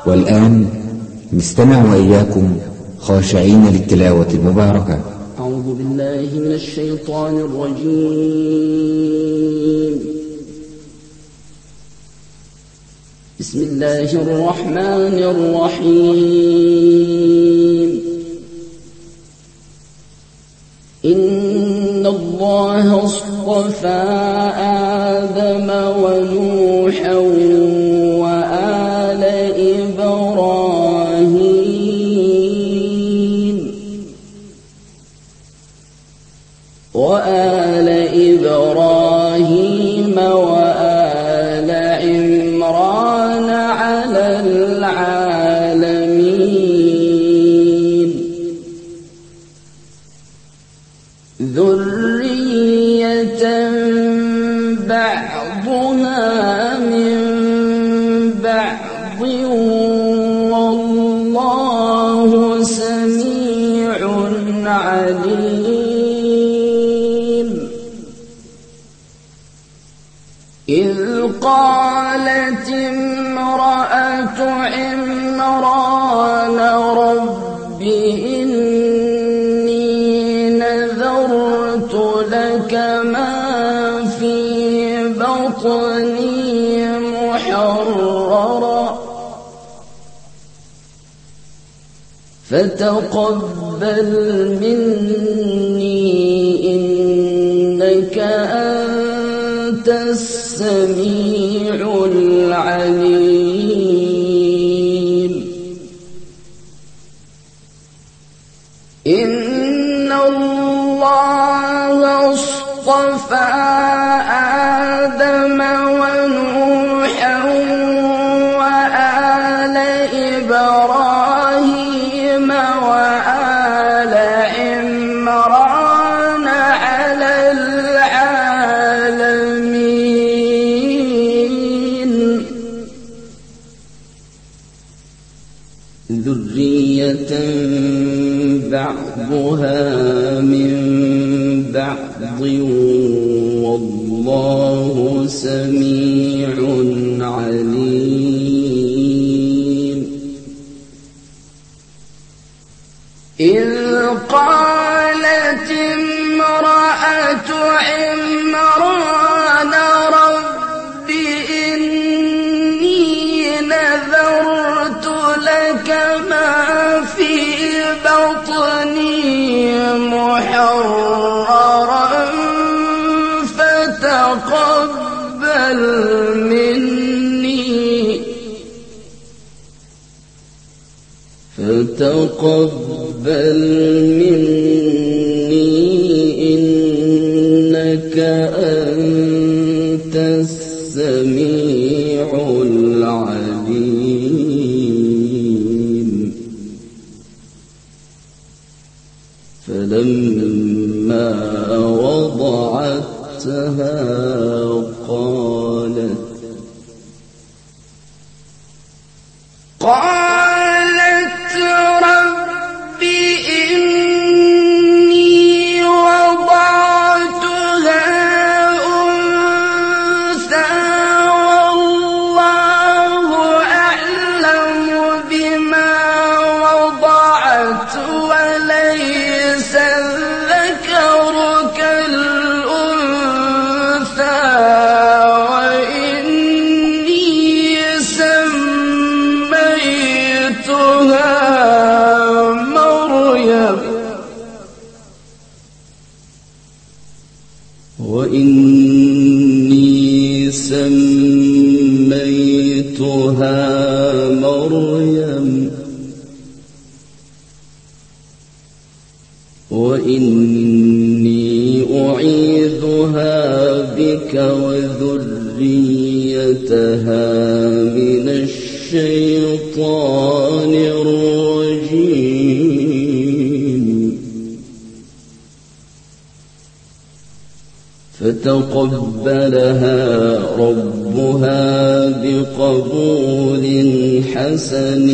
والآن نستمع وإياكم خاشعين للتلاوة المباركة. أعوذ بالله من الشيطان الرجيم. بسم الله الرحمن الرحيم. إن الله اصطفى آدم ونوحا وآل إبراهيم وآل عمران على العالمين ذرية بعضها من بعض والله سميع عليم. إذ قالت امرأة عمران رب إني نذرت لك ما في بطني محررا فتقبل مني إنك أنت السميع العليم. إن الله اصطفى آدم ونوحا وآل إبراهيم وآل عمران على العالمين ذرية بعضها من بعض والله سميع عليم. إذ قالت امرأة عمران رب إني نذرت لك ما في بطني محررا فتقبل مني إنك أنت السميع العليم. فلما وضعتها قالت رب إني وضعتها أنثى والله أعلم بما وضعت وليس الذكر كالأنثى وإني سميتها مريم وإني أعيذها بك وذريتها من الشيطان الرجيم. فتقبلها ربها بقبول حسن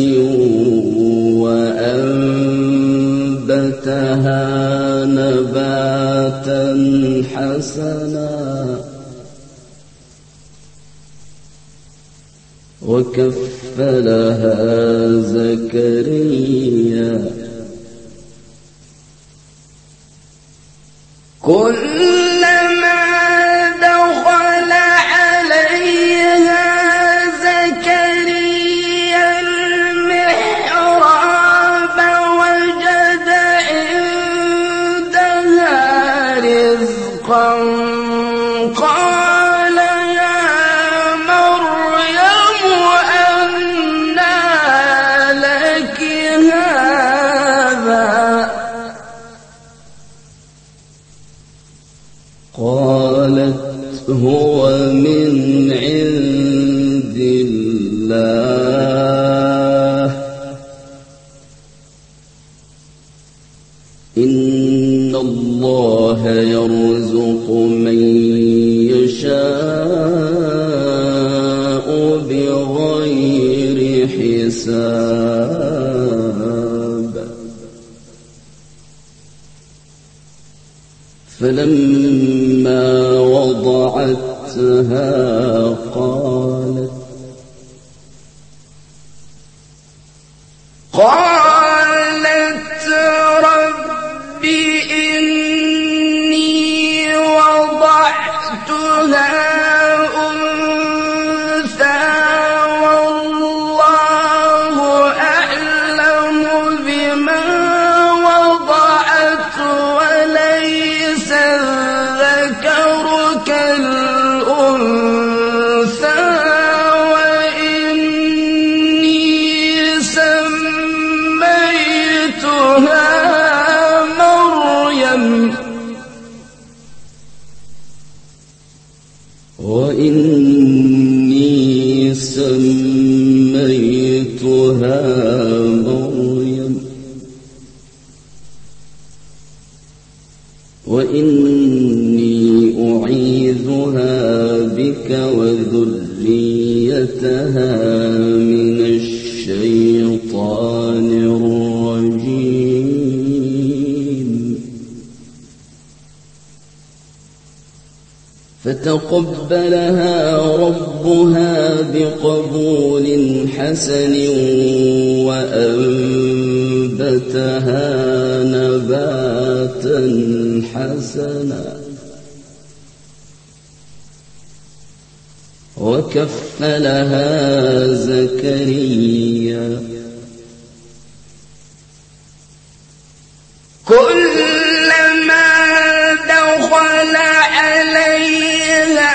وأنبتها نباتا حسنا. حسنا. وكفلها زكريا كلما دخل عليها زكريا المحراب وجد عندها رزقا قال يا مريم أنى لك هذا قالت هو من عند الله إن الله يرزق من يشاء بغير حساب فلما وضعتها قالت رب إني وضعتها أنثى والله أعلم بما وضعت وليس الذكر كالأنثى وإني سميتها مريم وإني أعيذها بك وذريتها من الشيطان الرجيم فتقبلها ربها بقبول حسن وأنبتها نباتا حسنا وكفلها زكريا كلما دخل عليها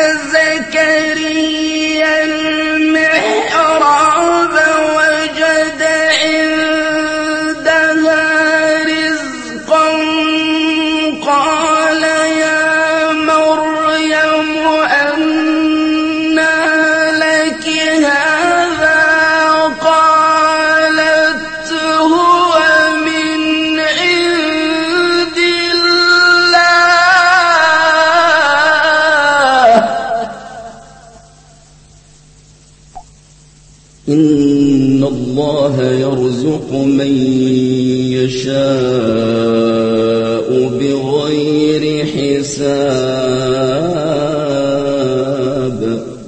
زكريا المحراب وجد عندها رزقا قال يا مريم أنى لك هذا قالت هو من عند الله إن الله يرزق من يشاء بغير حساب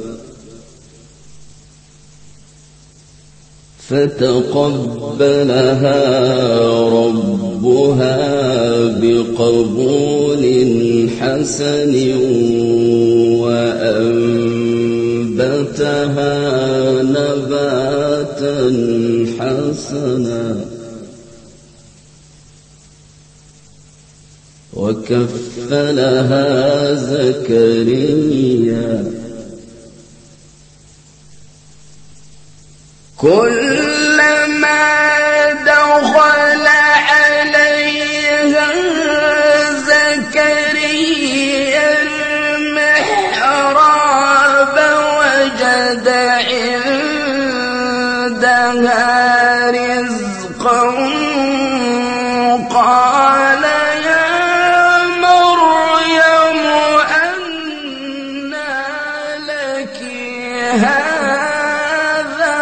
فتقبلها ربها بقبول حسن وأنبتها نباتا حسنا وكفلها زكريا كلما دخل عليها زكريا المحراب وجد عندها رزقا قال يا مريم أنى لك هذا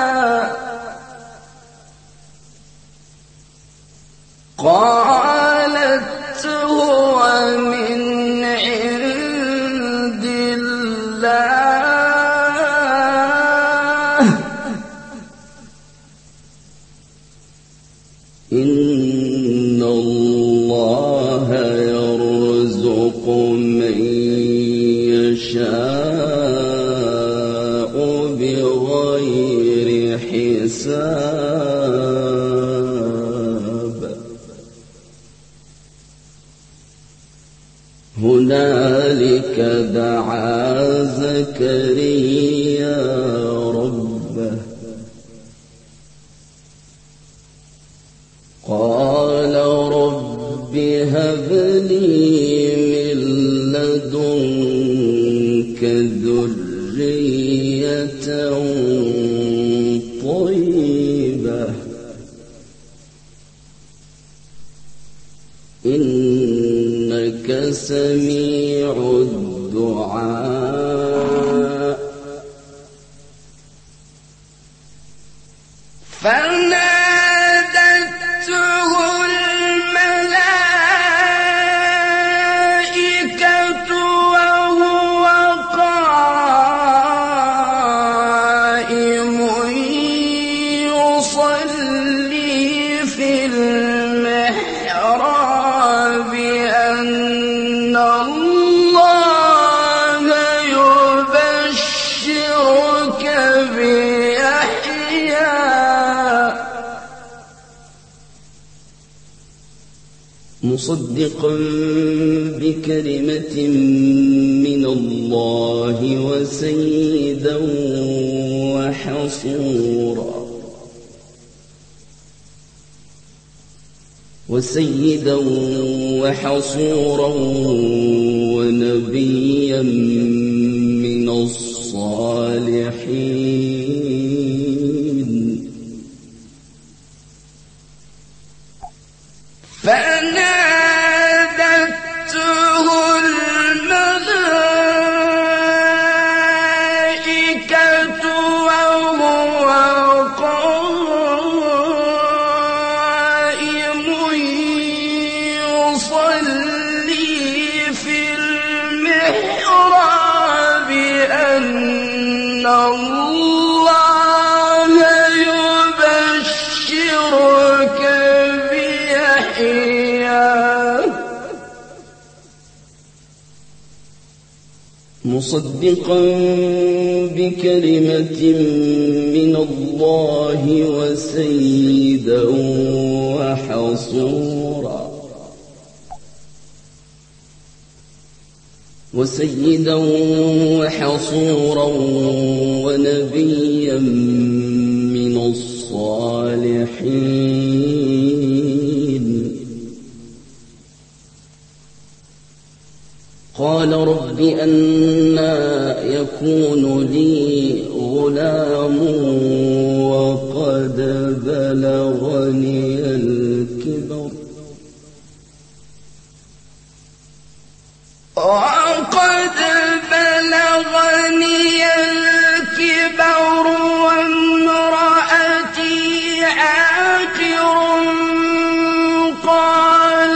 قالت هو من عند الله إن الله يرزق من يشاء بغير حساب. هنالك دعا زكريا ربه قال رب هب لي من لدنك ذرية طيبة إنك سميع الدعاء. فنادته الملائكة وهو قائم يصلي في المحراب أن الله يبشرك بيحيى مصدقا بكلمة من الله وسيدا وحصورا ونبيا من الصالحين. فنادته الملائكة وهو قائم يصلي في المحراب أن الله يبشرك مصدقا بكلمة من الله وسيدا وحصورا ونبيا من الصالحين. قال رب أنى يكون لي غلام وقد بلغني الكبر وامرأتي عاقر. قال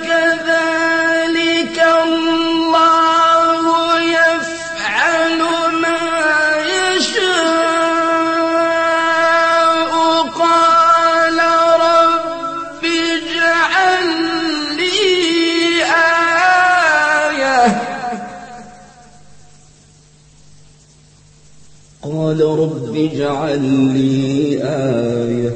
كذلك الله يفعل ما يشاء. قال رب اجعل لي آية. قال رب اجعل لي آية.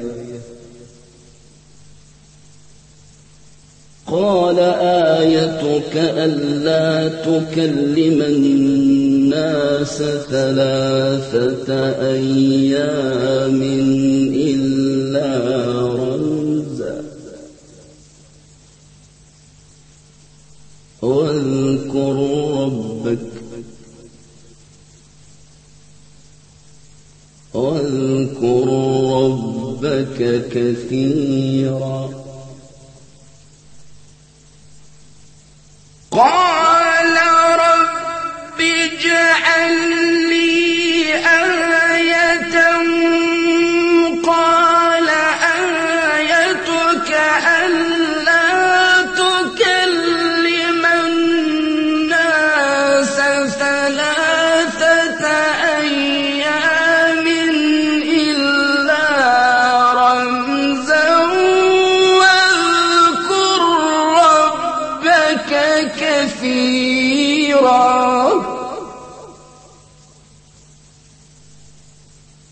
قال آيتك ألا تكلم الناس 3 أيام إلا رمزا واذكر ربك كثيرا. قال رب اجعل لي آية. قال آيتك ألا تكلم الناس 3 أيام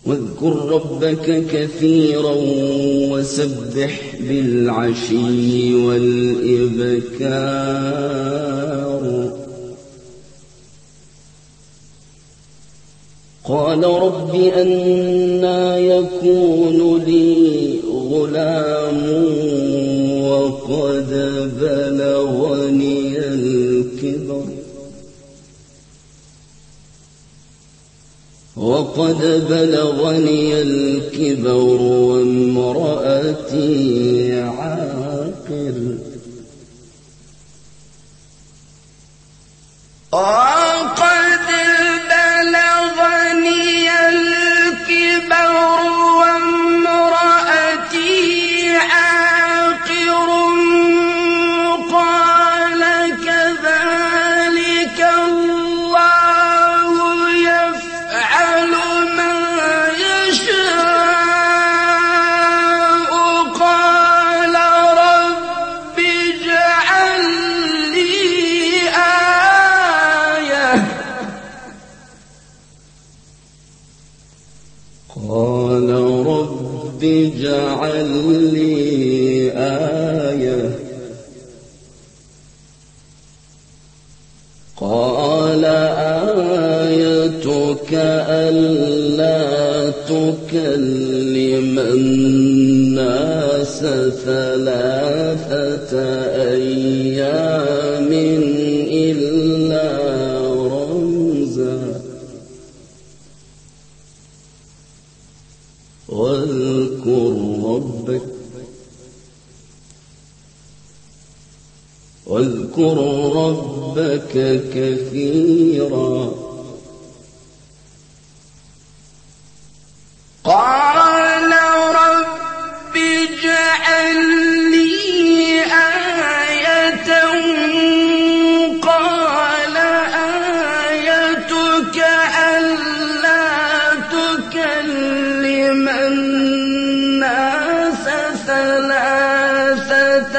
واذكر ربك كثيرا وسبح بالعشي والإبكار. قال رب أنى يكون لي غلام وقد بلغني الكبر وامرأتي عاقر. وقد بلغني الكبر وامرأتي عاقر. قال كذلك الله يفعل ما يشاء. قال رب اجعل لي آية. قال رب اجعل لي آية. قال آيتك ألا تكلم الناس 3 أيام إلا رمزا. واذكر ربك كثيرا. قال رب اجعل لي آية. قال آيتك ألا تكلم الناس 3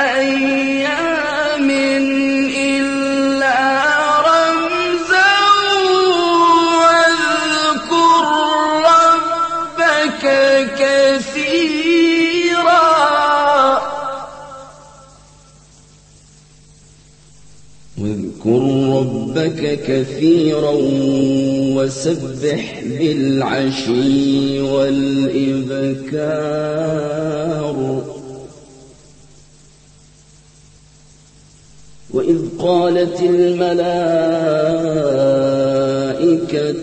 أيام إلا رمزا. واذكر ربك كثيرا وسبح بالعشي والإبكار. وإذ قالت الملائكة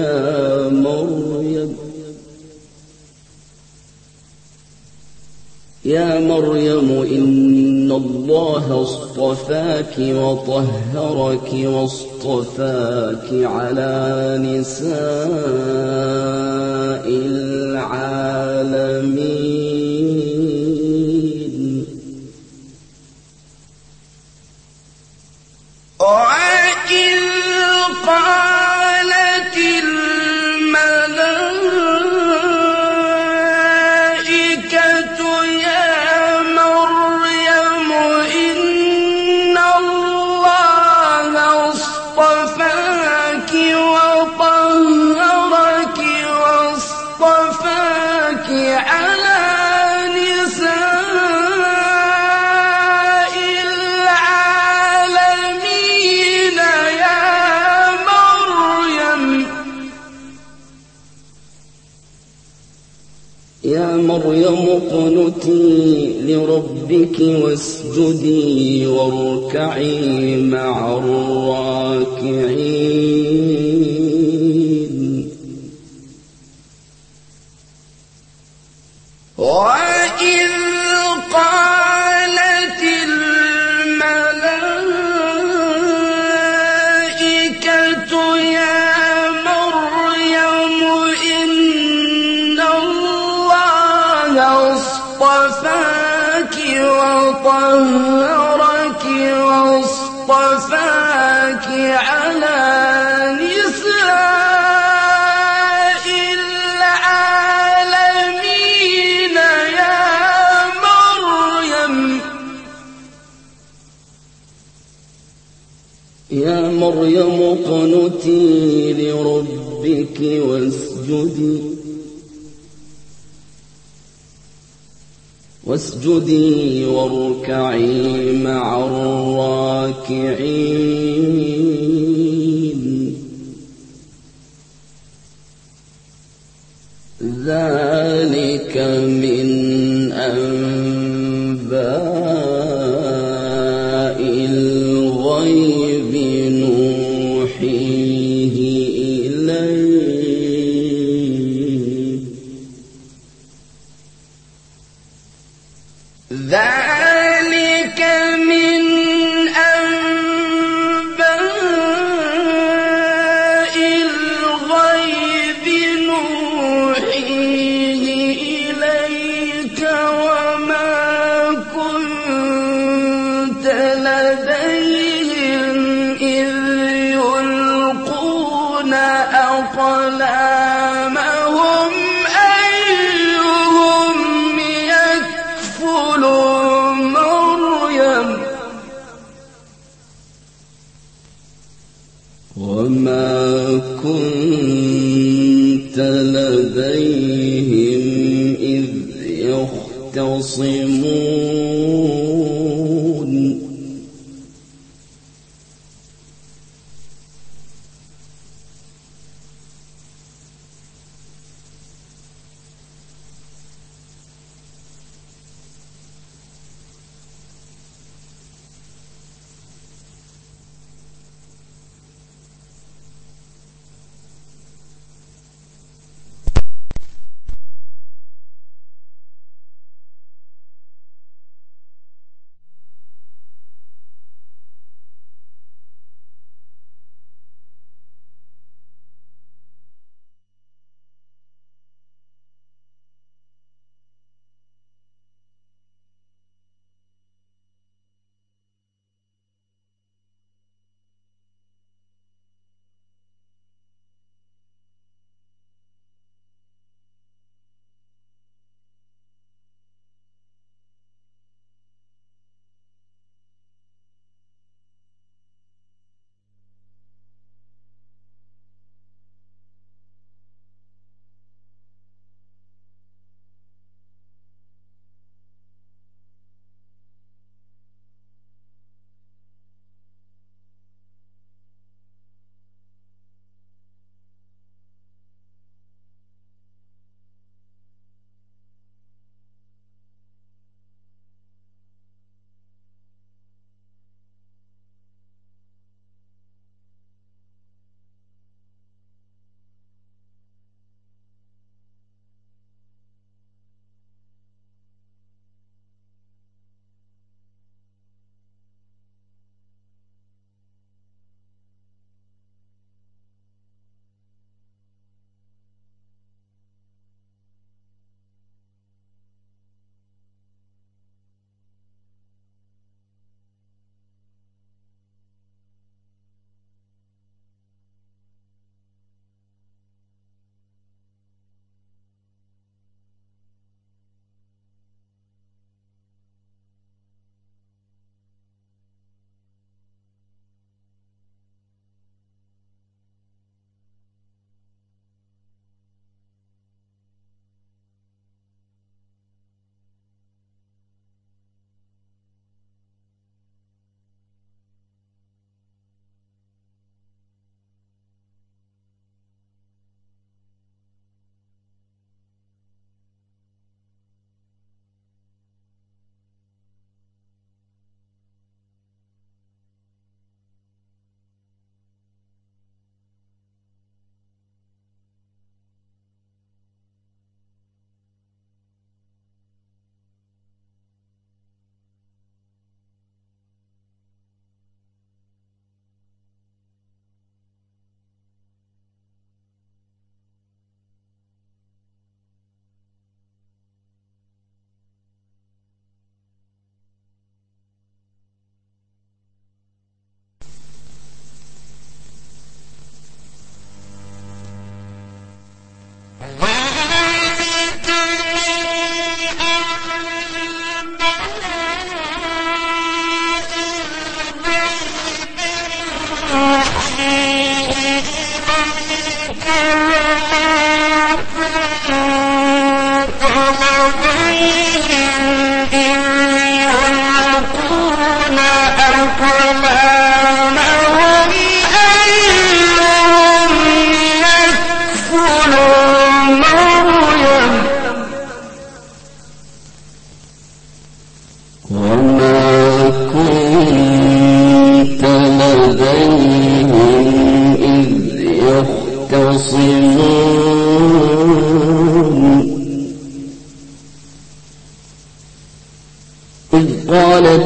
يا مريم إن الله اصطفاك وطهرك واصطفاك على نساء العالمين. وإذ قالت الملائكة يا مريم إن الله اصطفاك وطهرك واصطفاك على نساء العالمين. يا مريم اقنتي لربك واسجدي واركعي مع الراكعين. وإذ قالت الملائكة يا مريم إن الله اصطفاك وطهرك واصطفاك على نساء العالمين. يا مريم اقنتي لربك واسجدي واسجدي واركعي مع الراكعين ذلك من أنباء الغيب نوحيه إليك ذلك من أنباء الغيب نوحيه إليك وما كنت لديهم إذ يلقون أقلامهم أيهم يكفل مريم وما كنت لديهم إذ يختصمون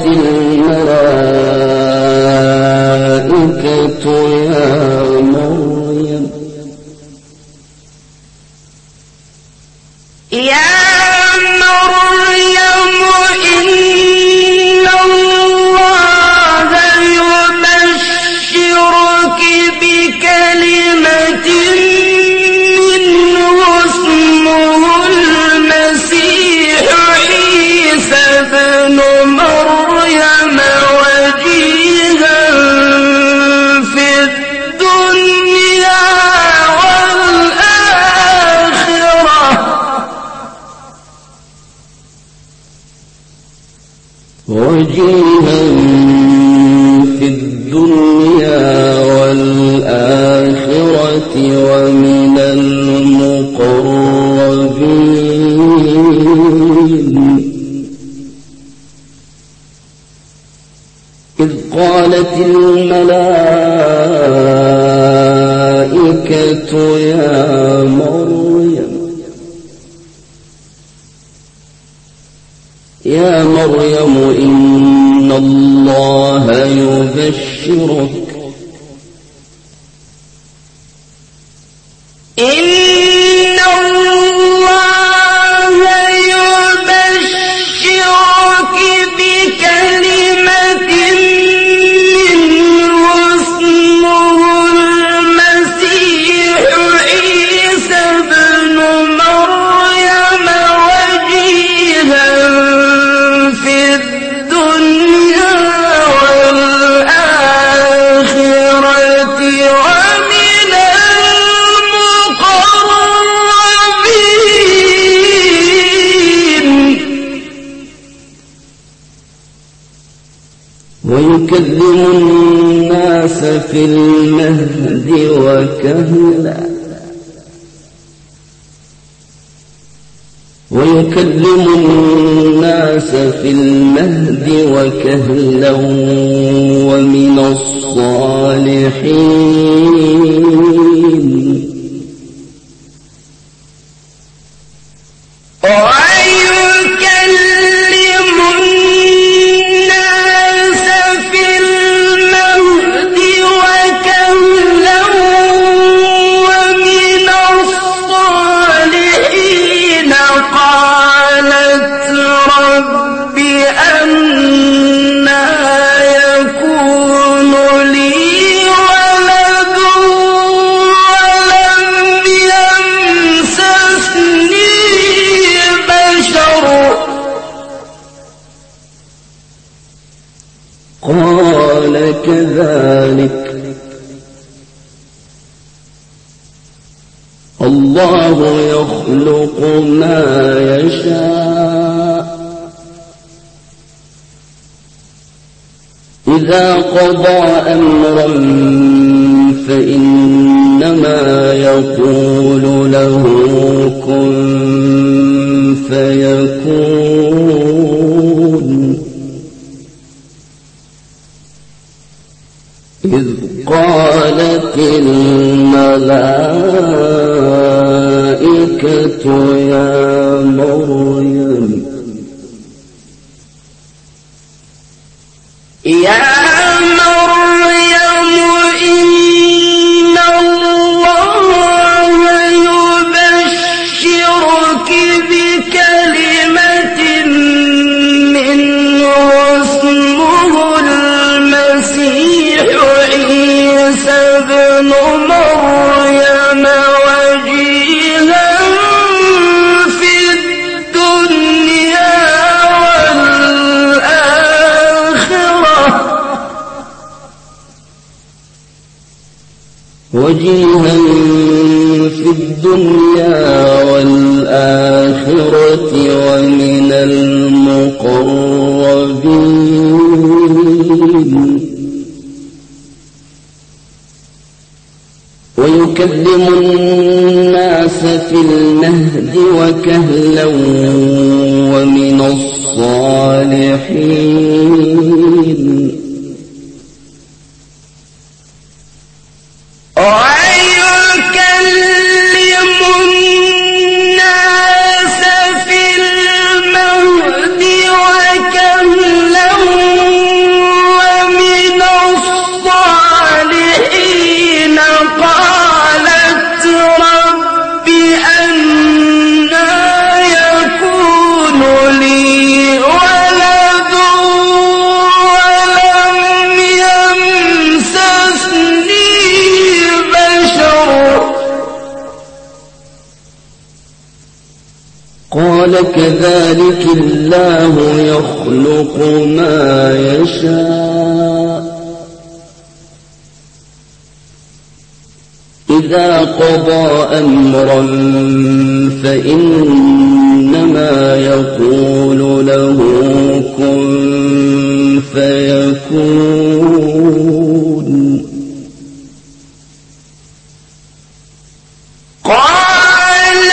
الملائكة يا مريم إن الله يبشرك بكلمة منه اسمه المسيح عيسى بن مريم وجيها في الدنيا والآخرة ومن المقربين. إذ قالت الملائكة يا مريم إن الله يبشرك بكلمة منه اسمه المسيح عيسى بن مريم وجيها في الدنيا والآخرة ومن المقربين. ويكلم الناس في المهد وكهلا ومن الصالحين. قال كذلك الله يخلق ما يشاء إذا قضى أمرا فإنما يقول له كن فيكون. إذ قالت الملائكة يا مريم إن الله يبشرك بكلمة منه اسمه المسيح عيسى بن مريم وجيها في الدنيا والآخرة ومن المقربين. ويكلم الناس في المهد وكهلا ومن الصالحين. وكهلا قال كذلك الله يخلق ما يشاء إذا قضى أمرا فإنما يقول له كن فيكون. قال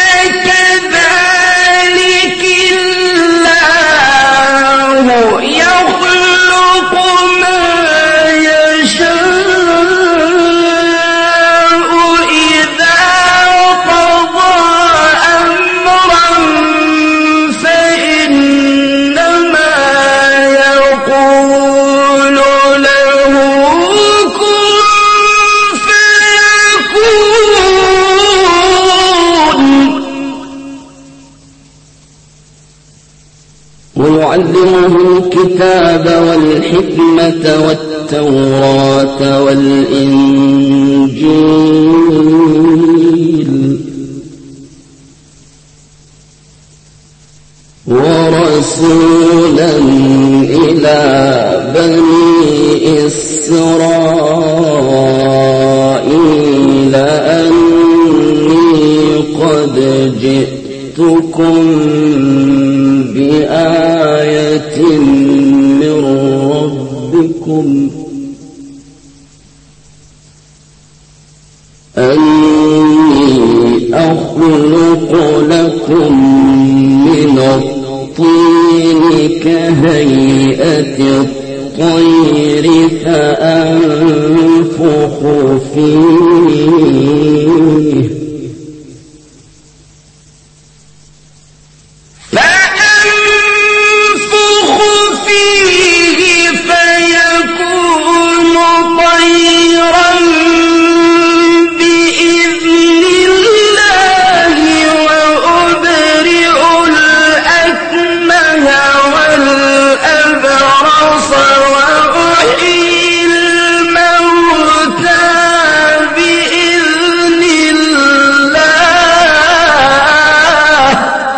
كذلك الله يخلق ما يشاء إذا قضى أمرا فإنما يقول له كن فيكون. ويعلمه الكتاب والحكمة والتوراة والإنجيل ورسولا إلى بني إسرائيل أني قد جئتكم بآية من ربكم أني أخلق لكم من الطين كهيئة الطير فأنفخ فيه فيكون طيرا بإذن الله وأبرئ الأكمه والأبرص وأحيي الموتى بإذن الله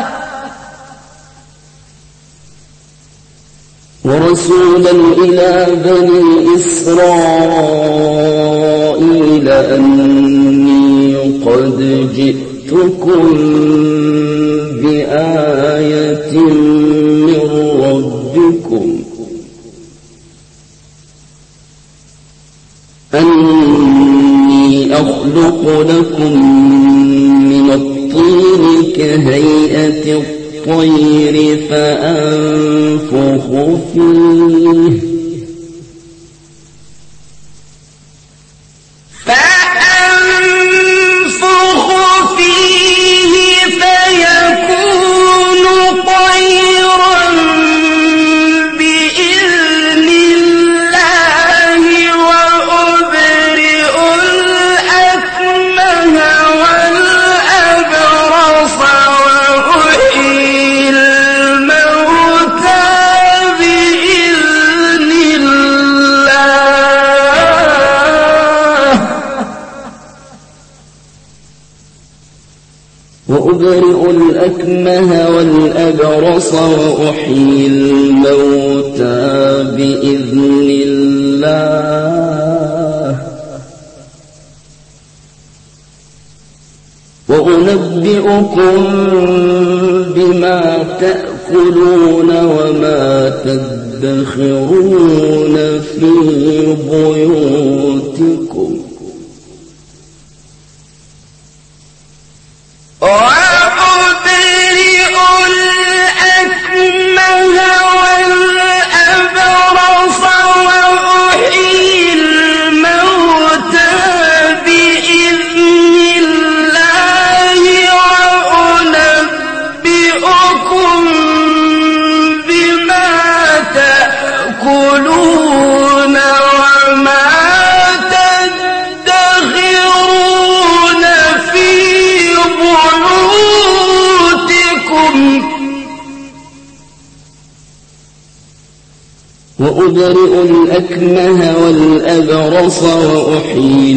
ورسولا إلى بني إسرائيل أني قد جئتكم بآية من ربكم أني أخلق لكم من الطين كهيئة الطير فأنفخ فيه فيكون طيرا بإذن الله وأبرئ الأكمه والأبرص وأحيي الموتى بإذن الله وأبرئ الأكمه والأبرص وأحيي الموتى بإذن الله وأنبئكم بما تأكلون وما تدخرون في بيوتكم وأبرئ الأكمه والأبرص وأحيي الموتى بإذن الله وأنبئكم بما تأكلون وما تدخرون في بيوتكم وأبرئ الأكمه والأبرص وأحيي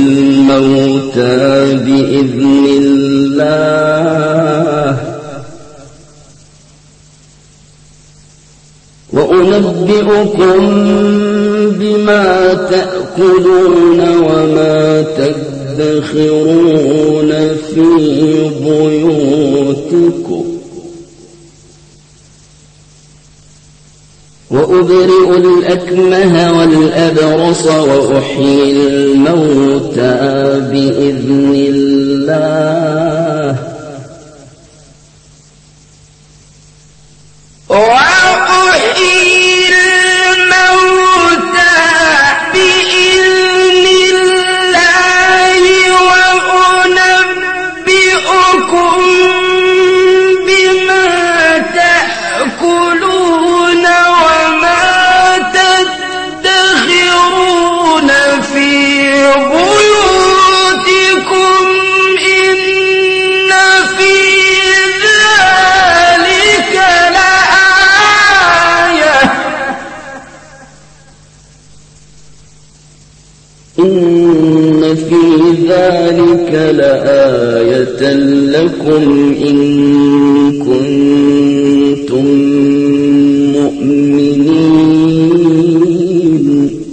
الموتى بإذن الله وأنبئكم بما تأكلون وما تدخرون في بيوتكم وأبرئ الأكمه والأبرص وأحيي الموتى بإذن الله ذلك لآية لكم إن كنتم مؤمنين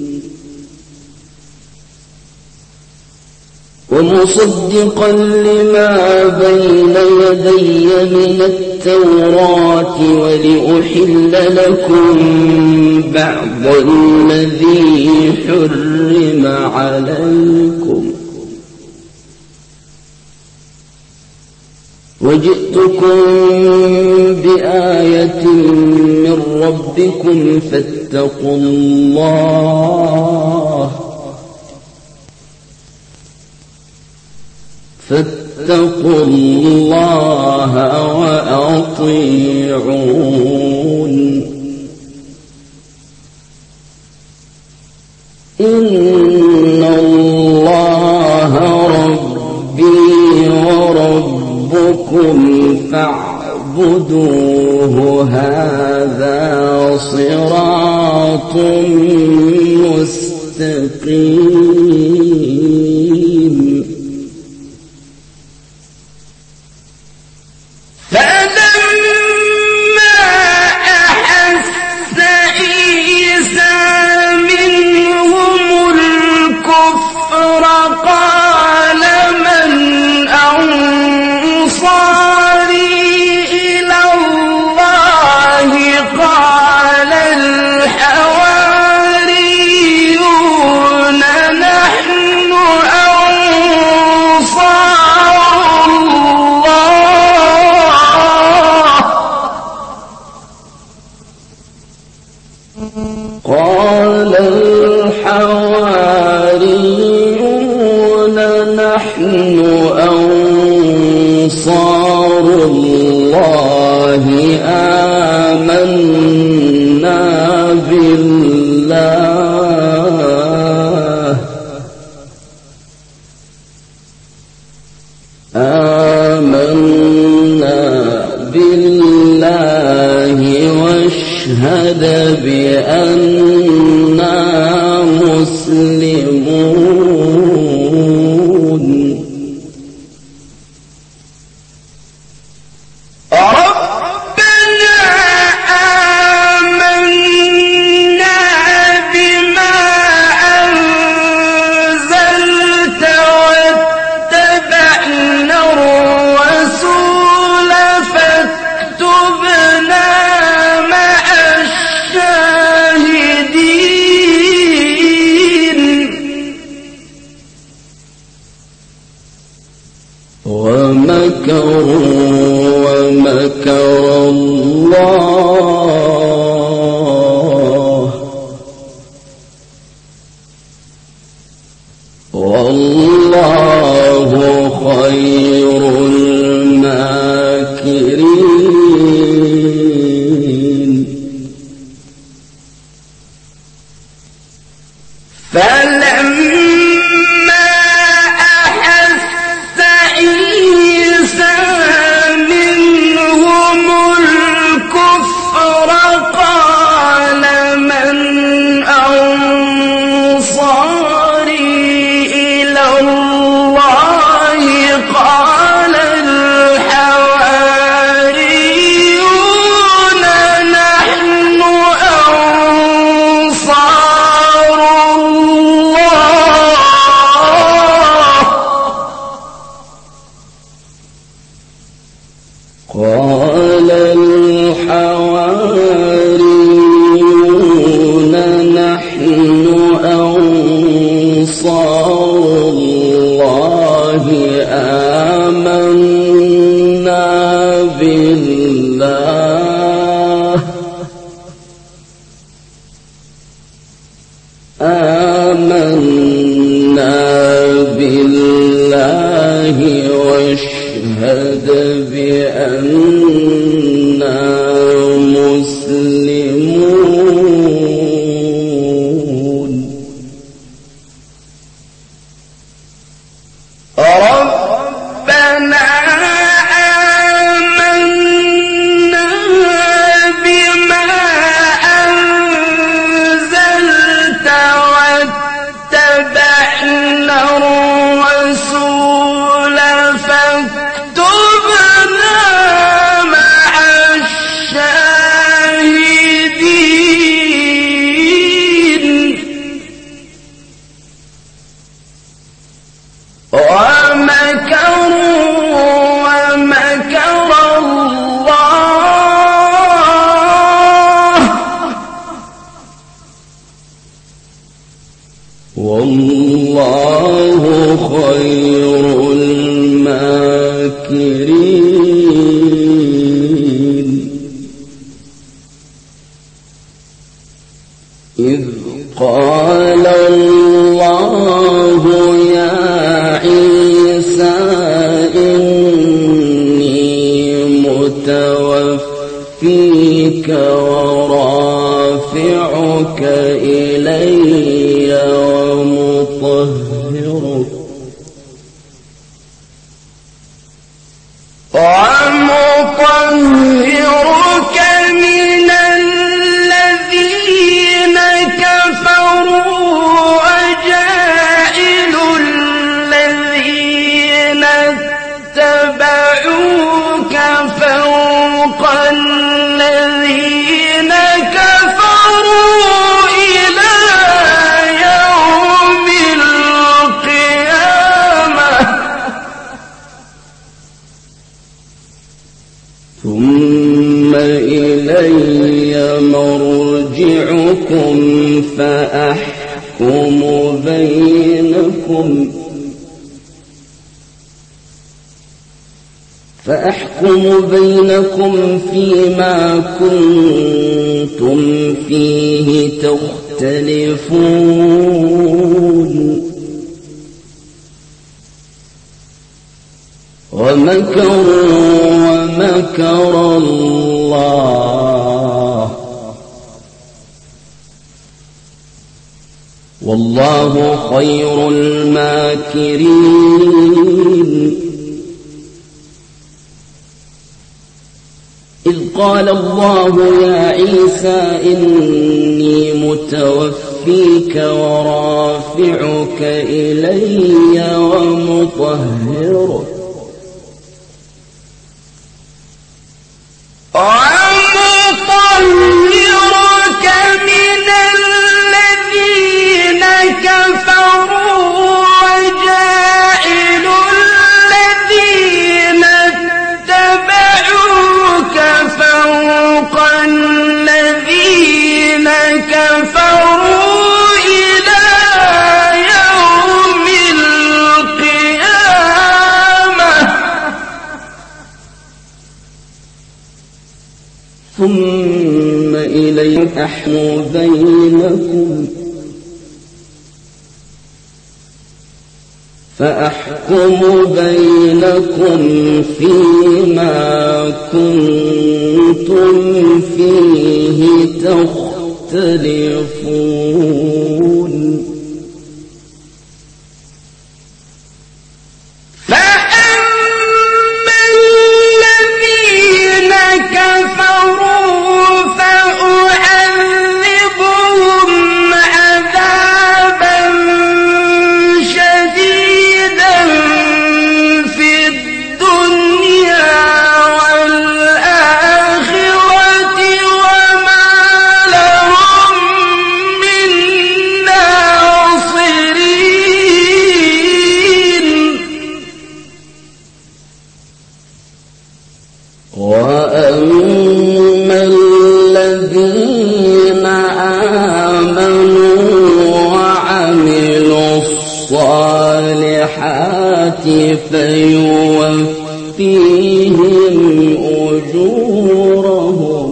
ومصدقا لما بين يدي من التوراة ولأحل لكم بعض الذي حرم عليكم وجئتكم بآية من ربكم فاتقوا الله وأطيعون إن الله ربي وربكم فاعبدوه هذا صراط مستقيم قال الحواريون نحن أنصار الله آمنا بالله واشهد بأننا مسلمون ربنا آمنا بما أنزلت واتبعنا الرسول فاكتبنا مع الشاهدين ومكروا ومكر الله والله خير الماكرين فلما أحس عيسى منهم الكفر قال من أنصاري إلى الله قال الحواريون قال الحواريون نحن أنصار الله آمنا بالله واشهد بأننا مسلمون. ربنا آمنا بما أنزلت واتبعنا الرسول فاكتبنا مع الشاهدين. ومكروا ومكر الله والله خير الماكرين. إذ قال الله يا عيسى إني متوفيك ورافعك إلي ومطهرك من الذين كفروا وجاعل الذين اتبعوك فوق الذين كفروا إلى يوم القيامة. ثم إلي مرجعكم فأحكم بينكم فيما كنتم فيه تختلفون. ومكروا ومكر الله والله خير الماكرين. إذ قال الله يا عيسى إني متوفيك ورافعك إلي ومطهرك من الذين كفروا وجاعل الذين اتبعوك فوق الذين كفروا إلى يوم القيامة. ثم إلي فأحكم بينكم فيما كنتم فيه تختلفون. وما لهم من ناصرين. وأما الذين آمنوا وعملوا الصالحات فيوفيهم أجورهم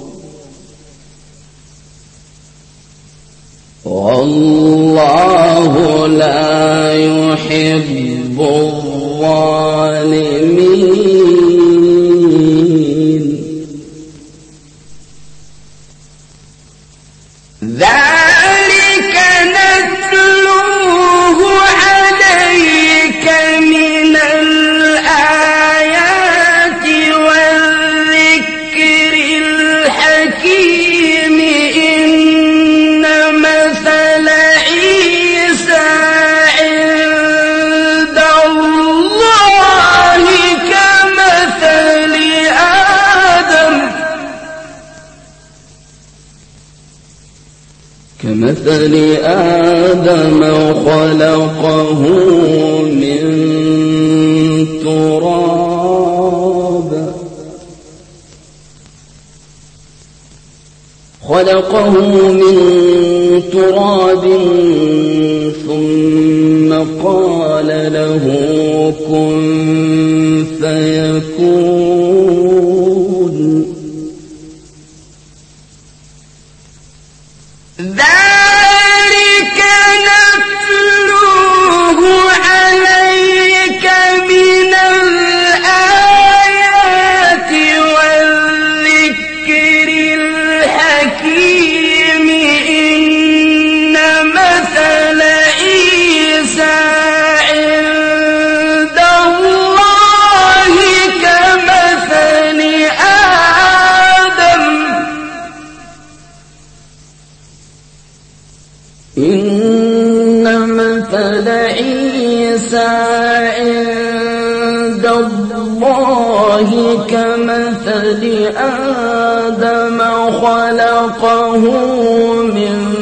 والله لا يحب الظالمين. ذلك نتلوه عليك من الآيات والذكر الحكيم. إن مثل عيسى عند الله كمثل آدم خلقه من تراب ثم قال له كن فيكون. ذلك نتلوه عليك من الآيات والذكر الحكيم. إن مثل عيسى عند الله كمثل آدم. إن مثل عيسى عند الله كمثل آدم خلقه من